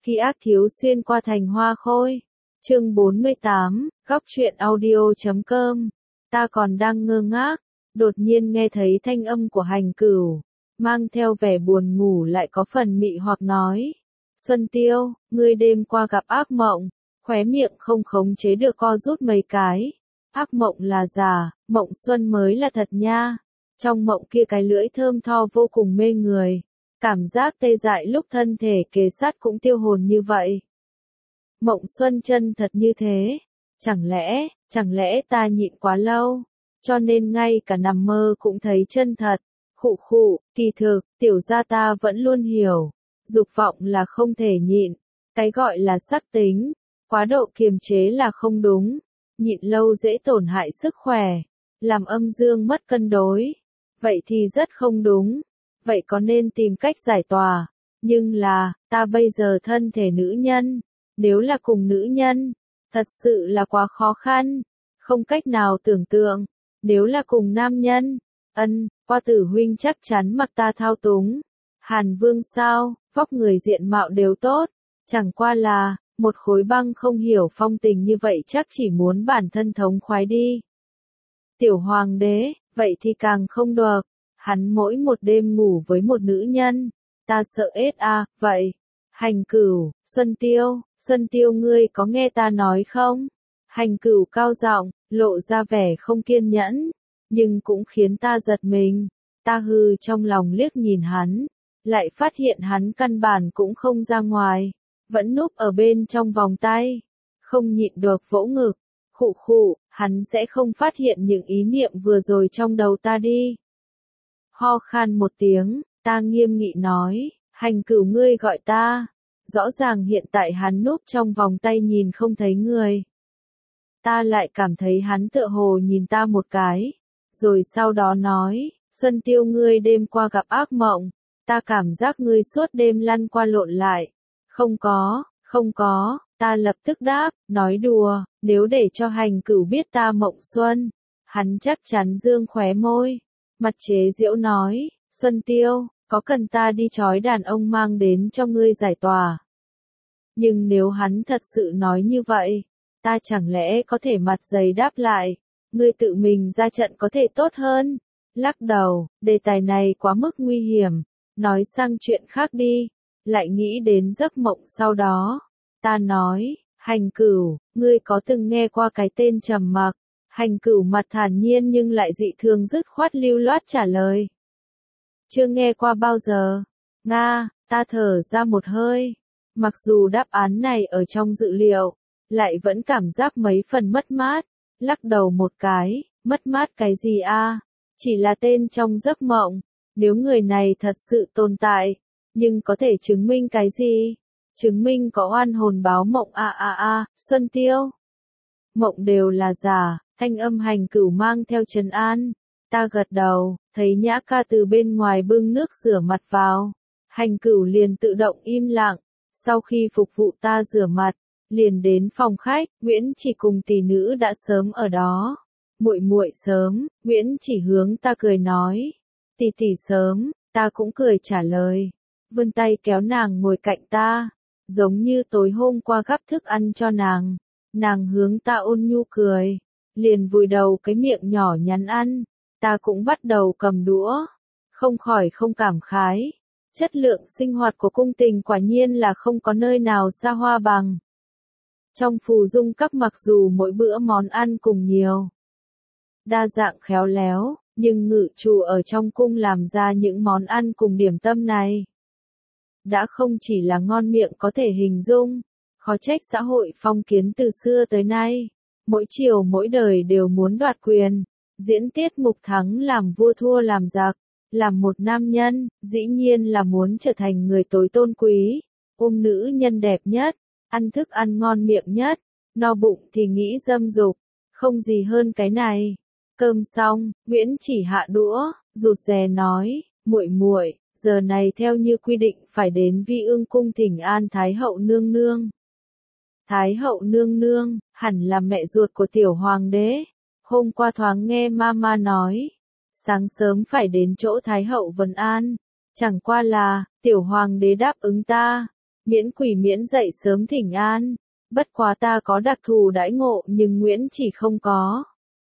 Khi ác thiếu xuyên qua thành hoa khôi. Chương 48, góc truyện audio.com. Ta còn đang ngơ ngác, đột nhiên nghe thấy thanh âm của Hành Cửu, mang theo vẻ buồn ngủ lại có phần mị hoặc nói. Xuân Tiêu, ngươi đêm qua gặp ác mộng, khóe miệng không khống chế được co rút mấy cái. Ác mộng là giả, mộng xuân mới là thật nha. Trong mộng kia cái lưỡi thơm tho vô cùng mê người. Cảm giác tê dại lúc thân thể kề sát cũng tiêu hồn như vậy. Mộng xuân chân thật như thế. Chẳng lẽ ta nhịn quá lâu, cho nên ngay cả nằm mơ cũng thấy chân thật. Khụ khụ, kỳ thực, tiểu gia ta vẫn luôn hiểu. Dục vọng là không thể nhịn. Cái gọi là sắc tính, quá độ kiềm chế là không đúng. Nhịn lâu dễ tổn hại sức khỏe, làm âm dương mất cân đối. Vậy thì rất không đúng. Vậy có nên tìm cách giải tỏa. Nhưng là, ta bây giờ thân thể nữ nhân. Nếu là cùng nữ nhân, thật sự là quá khó khăn. Không cách nào tưởng tượng. Nếu là cùng nam nhân, qua tử huynh chắc chắn mặc ta thao túng. Hàn Vương sao, vóc người diện mạo đều tốt. Chẳng qua là, một khối băng không hiểu phong tình như vậy chắc chỉ muốn bản thân thống khoái đi. Tiểu hoàng đế, vậy thì càng không được. Hắn mỗi một đêm ngủ với một nữ nhân. Ta sợ ết à, vậy. Hành Cửu, Xuân Tiêu ngươi có nghe ta nói không? Hành Cửu cao giọng, lộ ra vẻ không kiên nhẫn, nhưng cũng khiến ta giật mình. Ta hừ trong lòng liếc nhìn hắn, lại phát hiện hắn căn bản cũng không ra ngoài, vẫn núp ở bên trong vòng tay, không nhịn được vỗ ngực. Khụ khụ, hắn sẽ không phát hiện những ý niệm vừa rồi trong đầu ta đi. Ho khan một tiếng, ta nghiêm nghị nói, Hành Cửu ngươi gọi ta. Rõ ràng hiện tại hắn núp trong vòng tay nhìn không thấy người. Ta lại cảm thấy hắn tựa hồ nhìn ta một cái. Rồi sau đó nói, Xuân Tiêu ngươi đêm qua gặp ác mộng. Ta cảm giác ngươi suốt đêm lăn qua lộn lại. Không có, ta lập tức đáp, nói đùa, nếu để cho Hành Cửu biết ta mộng xuân. Hắn chắc chắn dương khóe môi. Mặt chế giễu nói, Xuân Tiêu, có cần ta đi trói đàn ông mang đến cho ngươi giải tỏa? Nhưng nếu hắn thật sự nói như vậy, ta chẳng lẽ có thể mặt dày đáp lại, ngươi tự mình ra trận có thể tốt hơn? Lắc đầu, đề tài này quá mức nguy hiểm, nói sang chuyện khác đi, lại nghĩ đến giấc mộng sau đó. Ta nói, Hành Cửu, ngươi có từng nghe qua cái tên Trầm Mặc? Hành Cửu mặt thản nhiên nhưng lại dị thường dứt khoát lưu loát trả lời. Chưa nghe qua bao giờ. Nga, ta thở ra một hơi. Mặc dù đáp án này ở trong dự liệu, lại vẫn cảm giác mấy phần mất mát. Lắc đầu một cái, mất mát cái gì a? Chỉ là tên trong giấc mộng. Nếu người này thật sự tồn tại, nhưng có thể chứng minh cái gì? Chứng minh có oan hồn báo mộng Xuân Tiêu. Mộng đều là giả, thanh âm Hành Cửu mang theo trấn an. Ta gật đầu, thấy Nhã ca từ bên ngoài bưng nước rửa mặt vào. Hành Cửu liền tự động im lặng. Sau khi phục vụ ta rửa mặt, liền đến phòng khách. Nguyễn Chỉ cùng tỷ nữ đã sớm ở đó. Muội sớm, Nguyễn Chỉ hướng ta cười nói. Tỷ sớm, ta cũng cười trả lời. Vươn tay kéo nàng ngồi cạnh ta, giống như tối hôm qua gắp thức ăn cho nàng. Nàng hướng ta ôn nhu cười, liền vùi đầu cái miệng nhỏ nhắn ăn. Ta cũng bắt đầu cầm đũa, không khỏi không cảm khái. Chất lượng sinh hoạt của cung tình quả nhiên là không có nơi nào xa hoa bằng. Trong phù dung các mặc dù mỗi bữa món ăn cùng nhiều, đa dạng khéo léo, nhưng ngự chủ ở trong cung làm ra những món ăn cùng điểm tâm này. Đã không chỉ là ngon miệng có thể hình dung, khó trách xã hội phong kiến từ xưa tới nay. Mỗi chiều mỗi đời đều muốn đoạt quyền, diễn tiết mục thắng làm vua thua làm giặc. Làm một nam nhân, dĩ nhiên là muốn trở thành người tối tôn quý, ôm nữ nhân đẹp nhất, ăn thức ăn ngon miệng nhất, no bụng thì nghĩ dâm dục, không gì hơn cái này. Cơm xong, Nguyễn Chỉ hạ đũa, rụt rè nói, muội, giờ này theo như quy định phải đến Vi Ương cung thỉnh an Thái hậu nương nương. Thái hậu nương nương, hẳn là mẹ ruột của tiểu hoàng đế. Hôm qua thoáng nghe mama nói, sáng sớm phải đến chỗ Thái hậu vấn an. Chẳng qua là, tiểu hoàng đế đáp ứng ta, miễn quỷ miễn dậy sớm thỉnh an. Bất quá ta có đặc thù đãi ngộ nhưng Nguyễn chỉ không có.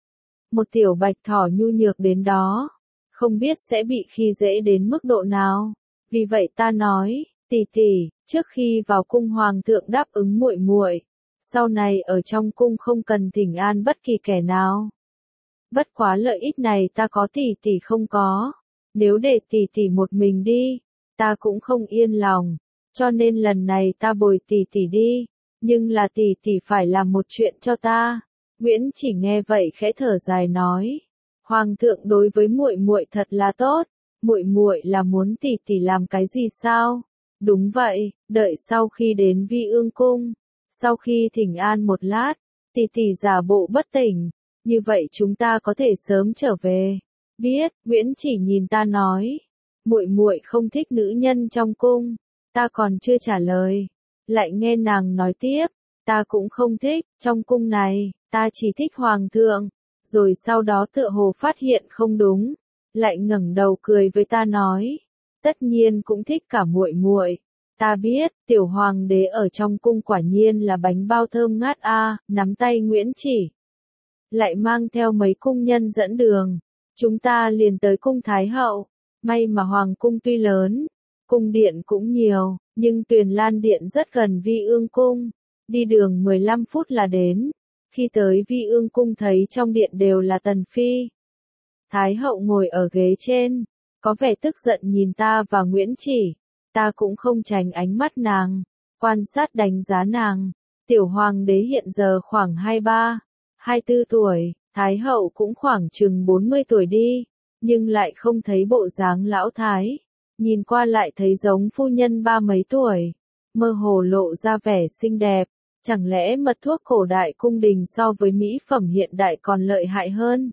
Một tiểu bạch thỏ nhu nhược đến đó, không biết sẽ bị khi dễ đến mức độ nào. Vì vậy ta nói, tỷ tỷ, trước khi vào cung hoàng thượng đáp ứng muội muội, sau này ở trong cung không cần thỉnh an bất kỳ kẻ nào. Bất quá lợi ích này ta có tỷ tỷ không có, nếu để tỷ tỷ một mình đi, ta cũng không yên lòng, cho nên lần này ta bồi tỷ tỷ đi, nhưng là tỷ tỷ phải làm một chuyện cho ta. Nguyễn chỉ nghe vậy khẽ thở dài nói, hoàng thượng đối với muội muội thật là tốt, muội muội là muốn tỷ tỷ làm cái gì sao? Đúng vậy, đợi sau khi đến Vi Ương cung, sau khi thỉnh an một lát, tỷ tỷ giả bộ bất tỉnh, như vậy chúng ta có thể sớm trở về. Biết, Nguyễn chỉ nhìn ta nói, muội muội không thích nữ nhân trong cung, ta còn chưa trả lời, lại nghe nàng nói tiếp, ta cũng không thích, trong cung này, ta chỉ thích hoàng thượng, rồi sau đó tựa hồ phát hiện không đúng, lại ngẩng đầu cười với ta nói, tất nhiên cũng thích cả muội muội. Ta biết, tiểu hoàng đế ở trong cung quả nhiên là bánh bao thơm ngát a, nắm tay Nguyễn chỉ. Lại mang theo mấy cung nhân dẫn đường. Chúng ta liền tới cung Thái hậu. May mà hoàng cung tuy lớn, cung điện cũng nhiều, nhưng Tuyền Lan điện rất gần Vi Ương cung. Đi đường 15 phút là đến. Khi tới Vi Ương cung thấy trong điện đều là tần phi. Thái hậu ngồi ở ghế trên, có vẻ tức giận nhìn ta và Nguyễn chỉ. Ta cũng không tránh ánh mắt nàng, quan sát đánh giá nàng. Tiểu hoàng đế hiện giờ khoảng 23, 24 tuổi, thái hậu cũng khoảng chừng 40 tuổi đi, nhưng lại không thấy bộ dáng lão thái. Nhìn qua lại thấy giống phu nhân ba mấy tuổi, mơ hồ lộ ra vẻ xinh đẹp. Chẳng lẽ mật thuốc cổ đại cung đình so với mỹ phẩm hiện đại còn lợi hại hơn?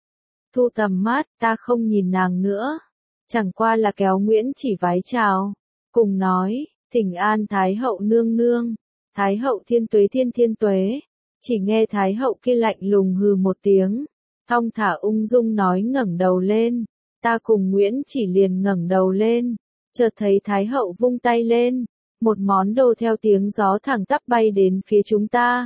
Thu tầm mắt, ta không nhìn nàng nữa. Chẳng qua là kéo Nguyễn chỉ vái chào. Cùng nói, thỉnh an Thái hậu nương nương, Thái hậu thiên tuế thiên tuế, chỉ nghe Thái hậu kia lạnh lùng hừ một tiếng, thong thả ung dung nói ngẩng đầu lên, ta cùng Nguyễn chỉ liền ngẩng đầu lên, chợt thấy Thái hậu vung tay lên, một món đồ theo tiếng gió thẳng tắp bay đến phía chúng ta.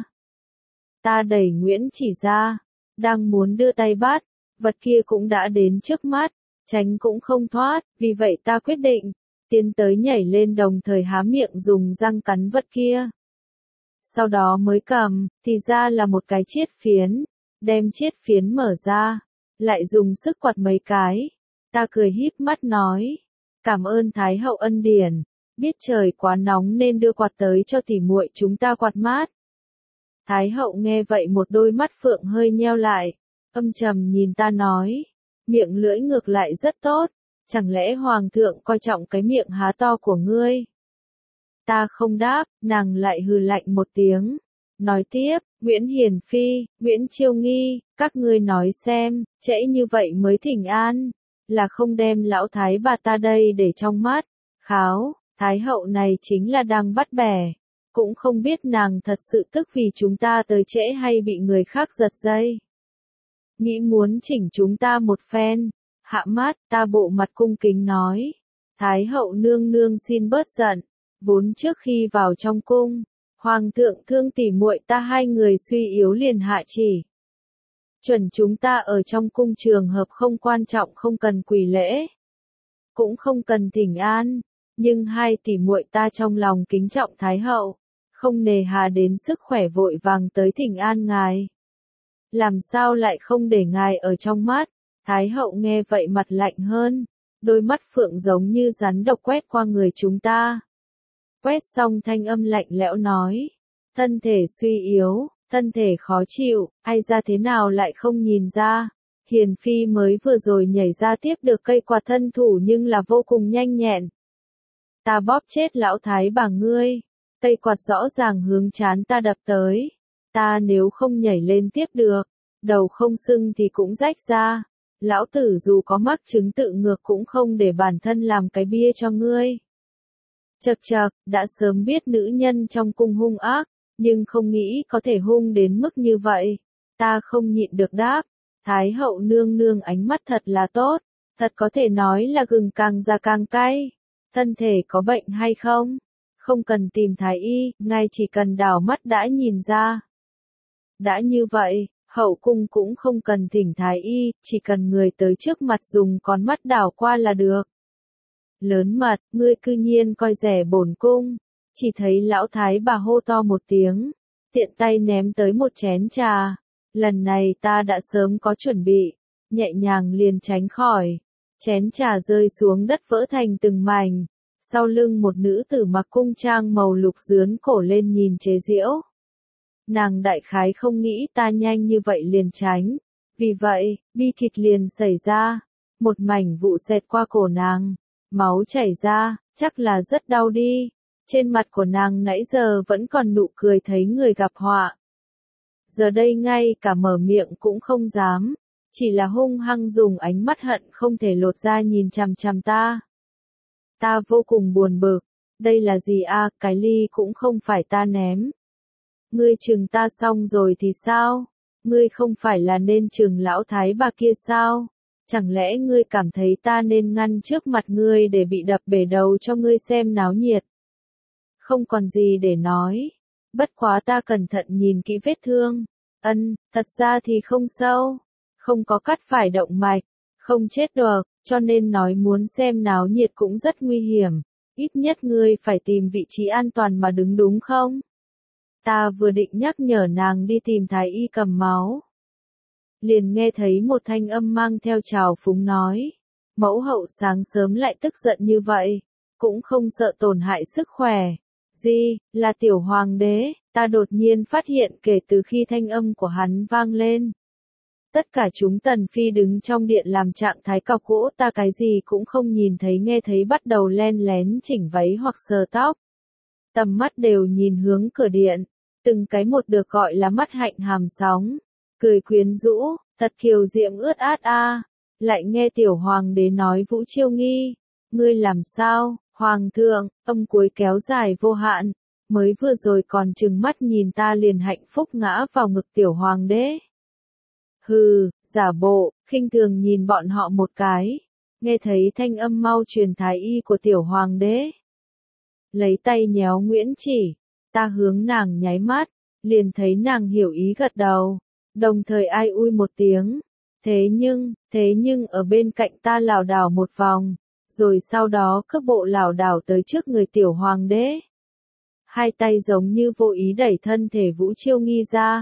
Ta đẩy Nguyễn chỉ ra, đang muốn đưa tay bắt, vật kia cũng đã đến trước mắt, tránh cũng không thoát, vì vậy ta quyết định tiến tới nhảy lên đồng thời há miệng dùng răng cắn vật kia. Sau đó mới cầm, thì ra là một cái chiết phiến, đem chiết phiến mở ra, lại dùng sức quạt mấy cái. Ta cười híp mắt nói, cảm ơn Thái hậu ân điển, biết trời quá nóng nên đưa quạt tới cho tỉ muội chúng ta quạt mát. Thái hậu nghe vậy một đôi mắt phượng hơi nheo lại, âm trầm nhìn ta nói, miệng lưỡi ngược lại rất tốt. Chẳng lẽ hoàng thượng coi trọng cái miệng há to của ngươi? Ta không đáp, nàng lại hừ lạnh một tiếng. Nói tiếp, Nguyễn Hiền Phi, Nguyễn Chiêu Nghi, các ngươi nói xem, trễ như vậy mới thỉnh an, là không đem lão thái bà ta đây để trong mắt. Kháo, thái hậu này chính là đang bắt bẻ. Cũng không biết nàng thật sự tức vì chúng ta tới trễ hay bị người khác giật dây. Nghĩ muốn chỉnh chúng ta một phen. Hạ mát, ta bộ mặt cung kính nói. Thái hậu nương nương xin bớt giận. Vốn trước khi vào trong cung, hoàng thượng thương tỉ muội ta hai người suy yếu liền hạ chỉ. Chuẩn chúng ta ở trong cung trường hợp không quan trọng không cần quỳ lễ. Cũng không cần thỉnh an. Nhưng hai tỉ muội ta trong lòng kính trọng Thái hậu. Không nề hà đến sức khỏe vội vàng tới thỉnh an ngài. Làm sao lại không để ngài ở trong mắt? Thái hậu nghe vậy mặt lạnh hơn, đôi mắt phượng giống như rắn độc quét qua người chúng ta. Quét xong thanh âm lạnh lẽo nói, thân thể suy yếu, thân thể khó chịu, ai ra thế nào lại không nhìn ra. Hiền Phi mới vừa rồi nhảy ra tiếp được cây quạt thân thủ nhưng là vô cùng nhanh nhẹn. Ta bóp chết lão thái bà ngươi, cây quạt rõ ràng hướng trán ta đập tới. Ta nếu không nhảy lên tiếp được, đầu không sưng thì cũng rách ra. Lão tử dù có mắc chứng tự ngược cũng không để bản thân làm cái bia cho ngươi. Chậc chậc, đã sớm biết nữ nhân trong cung hung ác, nhưng không nghĩ có thể hung đến mức như vậy. Ta không nhịn được đáp, Thái hậu nương nương ánh mắt thật là tốt, thật có thể nói là gừng càng già càng cay. Thân thể có bệnh hay không? không cần tìm thái y, ngay chỉ cần đảo mắt đã nhìn ra. Đã như vậy, hậu cung cũng không cần thỉnh thái y, chỉ cần người tới trước mặt dùng con mắt đảo qua là được. Lớn mật, ngươi cư nhiên coi rẻ bổn cung. Chỉ thấy lão thái bà hô to một tiếng, tiện tay ném tới một chén trà. Lần này ta đã sớm có chuẩn bị, nhẹ nhàng liền tránh khỏi. Chén trà rơi xuống đất vỡ thành từng mảnh. Sau lưng một nữ tử mặc cung trang màu lục dướn cổ lên nhìn chế giễu. Nàng đại khái không nghĩ ta nhanh như vậy liền tránh. Vì vậy, bi kịch liền xảy ra. Một mảnh vụ xẹt qua cổ nàng. Máu chảy ra, chắc là rất đau đi. Trên mặt của nàng nãy giờ vẫn còn nụ cười thấy người gặp họa. Giờ đây ngay cả mở miệng cũng không dám. Chỉ là hung hăng dùng ánh mắt hận không thể lột ra nhìn chằm chằm ta. Ta vô cùng buồn bực. Đây là gì a? Cái ly cũng không phải ta ném. Ngươi chừng ta xong rồi thì sao? Ngươi không phải là nên chừng lão thái bà kia sao? Chẳng lẽ ngươi cảm thấy ta nên ngăn trước mặt ngươi để bị đập bể đầu cho ngươi xem náo nhiệt? Không còn gì để nói. Bất quá ta cẩn thận nhìn kỹ vết thương. Thật ra thì không sâu. Không có cắt phải động mạch. Không chết được, cho nên nói muốn xem náo nhiệt cũng rất nguy hiểm. Ít nhất ngươi phải tìm vị trí an toàn mà đứng đúng không? Ta vừa định nhắc nhở nàng đi tìm thái y cầm máu. Liền nghe thấy một thanh âm mang theo trào phúng nói. Mẫu hậu sáng sớm lại tức giận như vậy, cũng không sợ tổn hại sức khỏe. Gì, là tiểu hoàng đế, ta đột nhiên phát hiện kể từ khi thanh âm của hắn vang lên. Tất cả chúng tần phi đứng trong điện làm trạng thái cọc gỗ ta cái gì cũng không nhìn thấy nghe thấy bắt đầu len lén chỉnh váy hoặc sờ tóc. Tầm mắt đều nhìn hướng cửa điện, từng cái một được gọi là mắt hạnh hàm sóng. Cười quyến rũ, thật kiều diễm ướt át a. Lại nghe tiểu hoàng đế nói Vũ Chiêu Nghi. Ngươi làm sao, hoàng thượng, âm cuối kéo dài vô hạn. Mới vừa rồi còn trừng mắt nhìn ta liền hạnh phúc ngã vào ngực tiểu hoàng đế. Hừ, giả bộ, khinh thường nhìn bọn họ một cái. Nghe thấy thanh âm mau truyền thái y của tiểu hoàng đế. Lấy tay nhéo Nguyễn Chỉ. Ta hướng nàng nháy mắt, liền thấy nàng hiểu ý gật đầu. Đồng thời ai ui một tiếng. Thế nhưng ở bên cạnh ta lảo đảo một vòng. Rồi sau đó cước bộ lảo đảo tới trước người tiểu hoàng đế. Hai tay giống như vô ý đẩy thân thể Vũ Chiêu Nghi ra.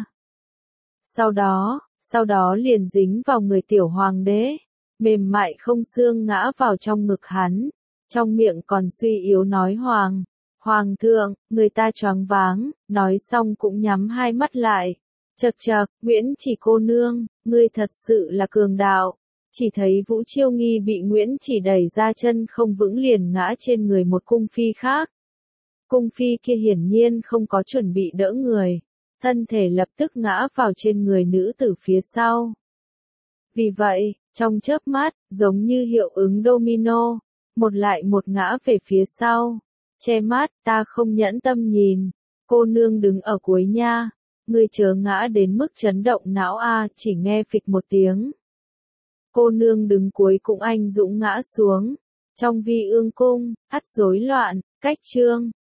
Sau đó liền dính vào người tiểu hoàng đế. Mềm mại không xương ngã vào trong ngực hắn. Trong miệng còn suy yếu nói Hoàng thượng, người ta choáng váng, nói xong cũng nhắm hai mắt lại. Chậc chậc, Nguyễn Chỉ cô nương, ngươi thật sự là cường đạo. Chỉ thấy Vũ Chiêu Nghi bị Nguyễn Chỉ đẩy ra chân không vững liền ngã trên người một cung phi khác. Cung phi kia hiển nhiên không có chuẩn bị đỡ người, thân thể lập tức ngã vào trên người nữ tử phía sau. Vì vậy, trong chớp mắt, giống như hiệu ứng domino, một lại một ngã về phía sau. Che mắt, ta không nhẫn tâm nhìn. Cô nương đứng ở cuối nha. Ngươi chớ ngã đến mức chấn động não a, chỉ nghe phịch một tiếng. Cô nương đứng cuối cũng anh dũng ngã xuống. Trong vi ương cung, ắt rối loạn, cách chương.